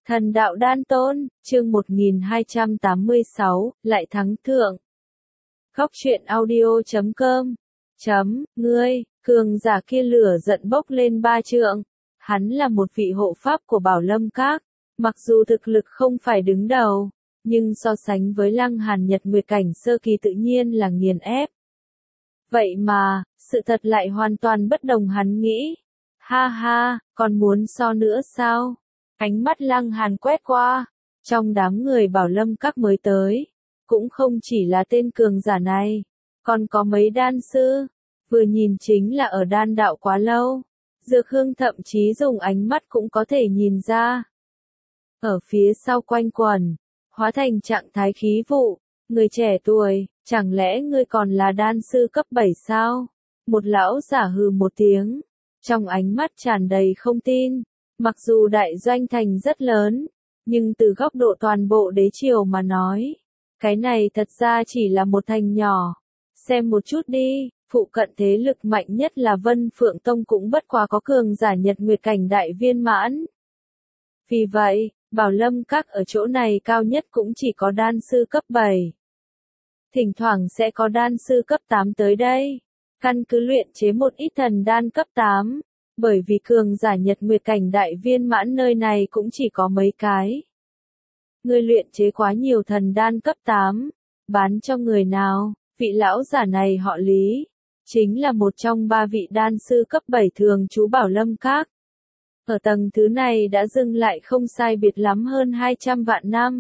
Thần đạo đan tôn, chương 1286, lại thắng thượng. Góc truyện audio.com. Ngươi, cường giả kia lửa giận bốc lên 3 trượng. Hắn là một vị hộ pháp của Bảo Lâm Các, mặc dù thực lực không phải đứng đầu, nhưng so sánh với Lăng Hàn Nhật Nguyệt cảnh sơ kỳ tự nhiên là nghiền ép. Vậy mà, sự thật lại hoàn toàn bất đồng hắn nghĩ. Ha ha, còn muốn so nữa sao? Ánh mắt Lăng Hàn quét qua, trong đám người Bảo Lâm Các mới tới, cũng không chỉ là tên cường giả này, còn có mấy đan sư, vừa nhìn chính là ở đan đạo quá lâu. Dược Hương thậm chí dùng ánh mắt cũng có thể nhìn ra. Ở phía sau quanh quần, hóa thành trạng thái khí vụ, người trẻ tuổi, chẳng lẽ ngươi còn là đan sư cấp 7 sao? Một lão giả hừ một tiếng, trong ánh mắt tràn đầy không tin. Mặc dù đại doanh thành rất lớn, nhưng từ góc độ toàn bộ đế triều mà nói, cái này thật ra chỉ là một thành nhỏ. Xem một chút đi, phụ cận thế lực mạnh nhất là Vân Phượng Tông cũng bất quá có cường giả Nhật Nguyệt cảnh đại viên mãn. Vì vậy, Bảo Lâm Các ở chỗ này cao nhất cũng chỉ có đan sư cấp 7. Thỉnh thoảng sẽ có đan sư cấp 8 tới đây, căn cứ luyện chế một ít thần đan cấp 8. Bởi vì cường giả Nhật Nguyệt cảnh đại viên mãn nơi này cũng chỉ có mấy cái. Người luyện chế quá nhiều thần đan cấp 8, bán cho người nào? Vị lão giả này họ Lý, chính là một trong 3 vị đan sư cấp 7 thường trú Bảo Lâm Các. Ở tầng thứ này đã dừng lại không sai biệt lắm hơn 200 vạn năm.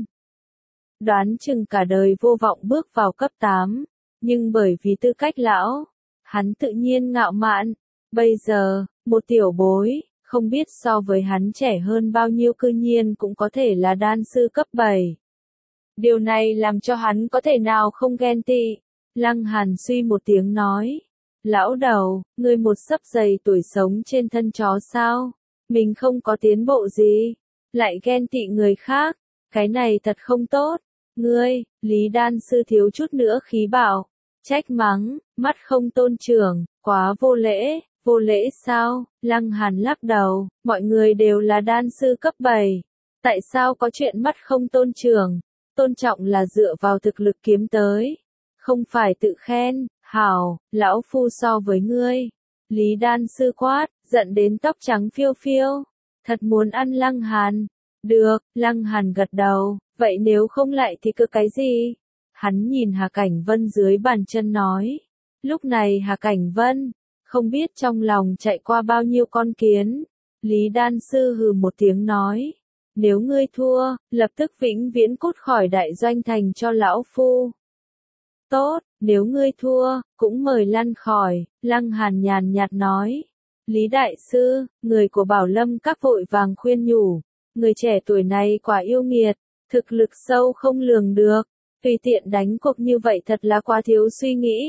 Đoán chừng cả đời vô vọng bước vào cấp 8, nhưng bởi vì tư cách lão, hắn tự nhiên ngạo mạn. Bây giờ, một tiểu bối, không biết so với hắn trẻ hơn bao nhiêu cư nhiên cũng có thể là đan sư cấp 7. Điều này làm cho hắn có thể nào không ghen tị. Lăng Hàn suy một tiếng nói. Lão đầu, ngươi một xấp giày tuổi sống trên thân chó sao? Mình không có tiến bộ gì, lại ghen tị người khác. Cái này thật không tốt. Ngươi, Lý đan sư thiếu chút nữa khí bảo. Trách mắng, mắt không tôn trưởng, quá vô lễ. Vô lễ sao? Lăng Hàn lắc đầu, mọi người đều là đan sư cấp 7. Tại sao có chuyện mắt không tôn trưởng? Tôn trọng là dựa vào thực lực kiếm tới. Không phải tự khen, hảo, lão phu so với ngươi. Lý đan sư quát, giận đến tóc trắng phiêu phiêu. Thật muốn ăn Lăng Hàn. Được, Lăng Hàn gật đầu, vậy nếu không lại thì cứ cái gì? Hắn nhìn Hà Cảnh Vân dưới bàn chân nói. Lúc này Hà Cảnh Vân không biết trong lòng chạy qua bao nhiêu con kiến. Lý đan sư hừ một tiếng nói. Nếu ngươi thua, lập tức vĩnh viễn cút khỏi đại doanh thành cho lão phu. Tốt, nếu ngươi thua, cũng mời lăn khỏi, Lăng Hàn nhàn nhạt nói. Lý đại sư, người của Bảo Lâm Các vội vàng khuyên nhủ. Người trẻ tuổi này quả yêu nghiệt, thực lực sâu không lường được. Tùy tiện đánh cuộc như vậy thật là quá thiếu suy nghĩ.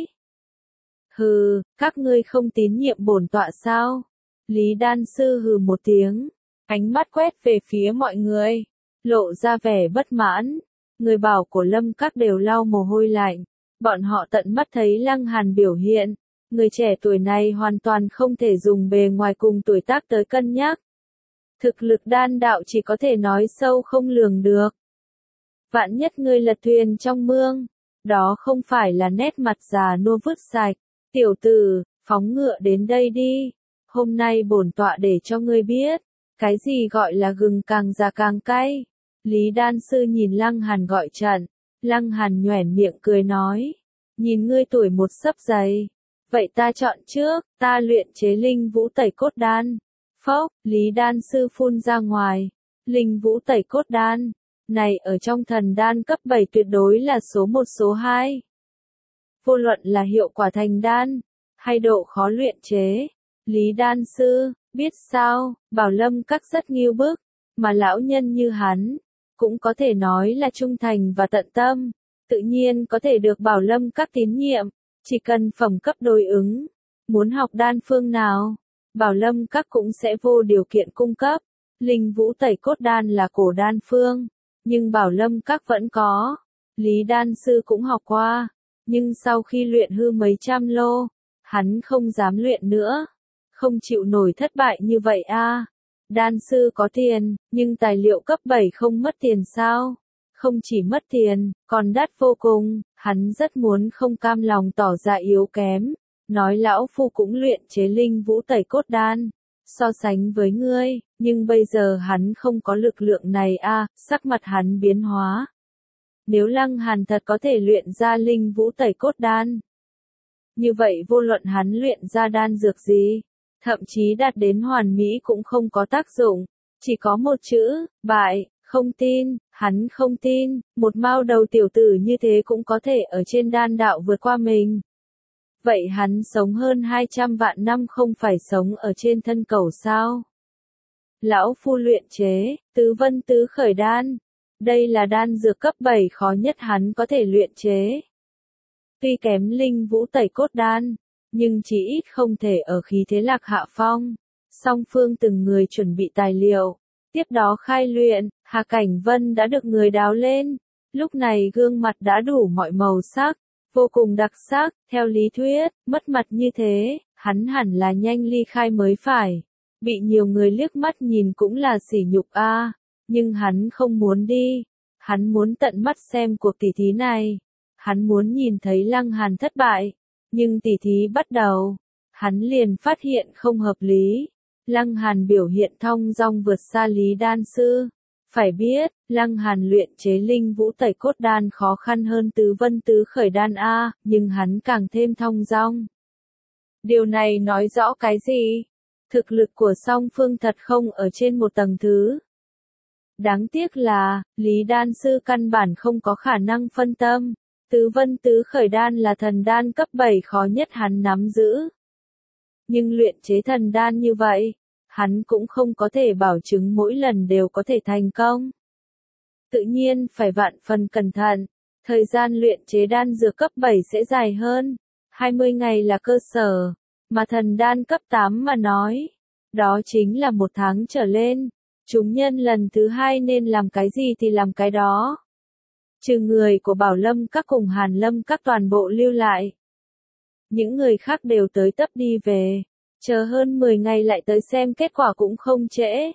Hừ, các ngươi không tín nhiệm bổn tọa sao? Lý đan sư hừ một tiếng, ánh mắt quét về phía mọi người, lộ ra vẻ bất mãn. Người bảo của Lâm Các đều lau mồ hôi lạnh, bọn họ tận mắt thấy Lăng Hàn biểu hiện. Người trẻ tuổi này hoàn toàn không thể dùng bề ngoài cùng tuổi tác tới cân nhắc. Thực lực đan đạo chỉ có thể nói sâu không lường được. Vạn nhất ngươi lật thuyền trong mương, đó không phải là nét mặt già nua vứt sạch. Tiểu tử, phóng ngựa đến đây đi. Hôm nay bổn tọa để cho ngươi biết, cái gì gọi là gừng càng già càng cay. Lý đan sư nhìn Lăng Hàn gọi trận. Lăng Hàn nhoẻn miệng cười nói. Nhìn ngươi tuổi một xấp giày. Vậy ta chọn trước, ta luyện chế linh vũ tẩy cốt đan. Phốc, Lý đan sư phun ra ngoài. Linh vũ tẩy cốt đan. Này ở trong thần đan cấp 7 tuyệt đối là số 1 số 2. Vô luận là hiệu quả thành đan, hay độ khó luyện chế. Lý đan sư, biết sao, Bảo Lâm Các rất nghiêu bức, mà lão nhân như hắn, cũng có thể nói là trung thành và tận tâm, tự nhiên có thể được Bảo Lâm Các tín nhiệm, chỉ cần phẩm cấp đối ứng. Muốn học đan phương nào, Bảo Lâm Các cũng sẽ vô điều kiện cung cấp. Linh vũ tẩy cốt đan là cổ đan phương, nhưng Bảo Lâm Các vẫn có. Lý đan sư cũng học qua. Nhưng sau khi luyện hư mấy trăm lô, hắn không dám luyện nữa. Không chịu nổi thất bại như vậy a. Đan sư có tiền, nhưng tài liệu cấp 7 không mất tiền sao? Không chỉ mất tiền, còn đắt vô cùng, hắn rất muốn không cam lòng tỏ ra yếu kém. Nói lão phu cũng luyện chế linh vũ tẩy cốt đan, so sánh với ngươi, nhưng bây giờ hắn không có lực lượng này a, sắc mặt hắn biến hóa. Nếu Lăng Hàn thật có thể luyện ra linh vũ tẩy cốt đan, như vậy vô luận hắn luyện ra đan dược gì, thậm chí đạt đến hoàn mỹ cũng không có tác dụng, chỉ có một chữ, bại. Không tin, hắn không tin, một mao đầu tiểu tử như thế cũng có thể ở trên đan đạo vượt qua mình. Vậy hắn sống hơn 200 vạn năm không phải sống ở trên thân cầu sao? Lão phu luyện chế, tứ vân tứ khởi đan. Đây là đan dược cấp 7 khó nhất hắn có thể luyện chế. Tuy kém linh vũ tẩy cốt đan, nhưng chỉ ít không thể ở khí thế lạc hạ phong. Song phương từng người chuẩn bị tài liệu. Tiếp đó khai luyện, Hà Cảnh Vân đã được người đào lên. Lúc này gương mặt đã đủ mọi màu sắc, vô cùng đặc sắc, theo lý thuyết, mất mặt như thế, hắn hẳn là nhanh ly khai mới phải. Bị nhiều người liếc mắt nhìn cũng là sỉ nhục a, nhưng hắn không muốn đi. Hắn muốn tận mắt xem cuộc tỉ thí này. Hắn muốn nhìn thấy Lăng Hàn thất bại. Nhưng tỉ thí bắt đầu, hắn liền phát hiện không hợp lý. Lăng Hàn biểu hiện thong dong vượt xa Lý Đan Sư. Phải biết, Lăng Hàn luyện chế linh vũ tẩy cốt đan khó khăn hơn tứ vân tứ khởi đan A, nhưng hắn càng thêm thong dong. Điều này nói rõ cái gì? Thực lực của song phương thật không ở trên một tầng thứ. Đáng tiếc là, Lý Đan Sư căn bản không có khả năng phân tâm. Tứ vân tứ khởi đan là thần đan cấp 7 khó nhất hắn nắm giữ. Nhưng luyện chế thần đan như vậy, hắn cũng không có thể bảo chứng mỗi lần đều có thể thành công. Tự nhiên phải vạn phần cẩn thận, thời gian luyện chế đan dược cấp 7 sẽ dài hơn, 20 ngày là cơ sở, mà thần đan cấp 8 mà nói, đó chính là 1 tháng trở lên. Chúng nhân lần thứ 2 nên làm cái gì thì làm cái đó. Trừ người của Bảo Lâm các cùng Hàn Lâm các toàn bộ lưu lại. Những người khác đều tới tấp đi về, chờ hơn 10 ngày lại tới xem kết quả cũng không trễ.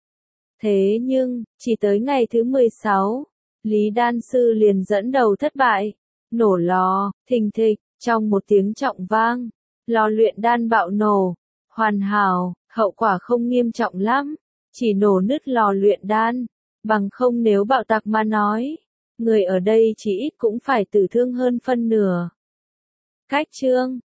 Thế nhưng, chỉ tới ngày thứ 16, Lý Đan Sư liền dẫn đầu thất bại, nổ lò, thình thịch, trong một tiếng trọng vang, lò luyện đan bạo nổ, hoàn hảo, hậu quả không nghiêm trọng lắm, chỉ nổ nứt lò luyện đan, bằng không nếu bạo tạc mà nói, người ở đây chỉ ít cũng phải tử thương hơn phân nửa. Cách chương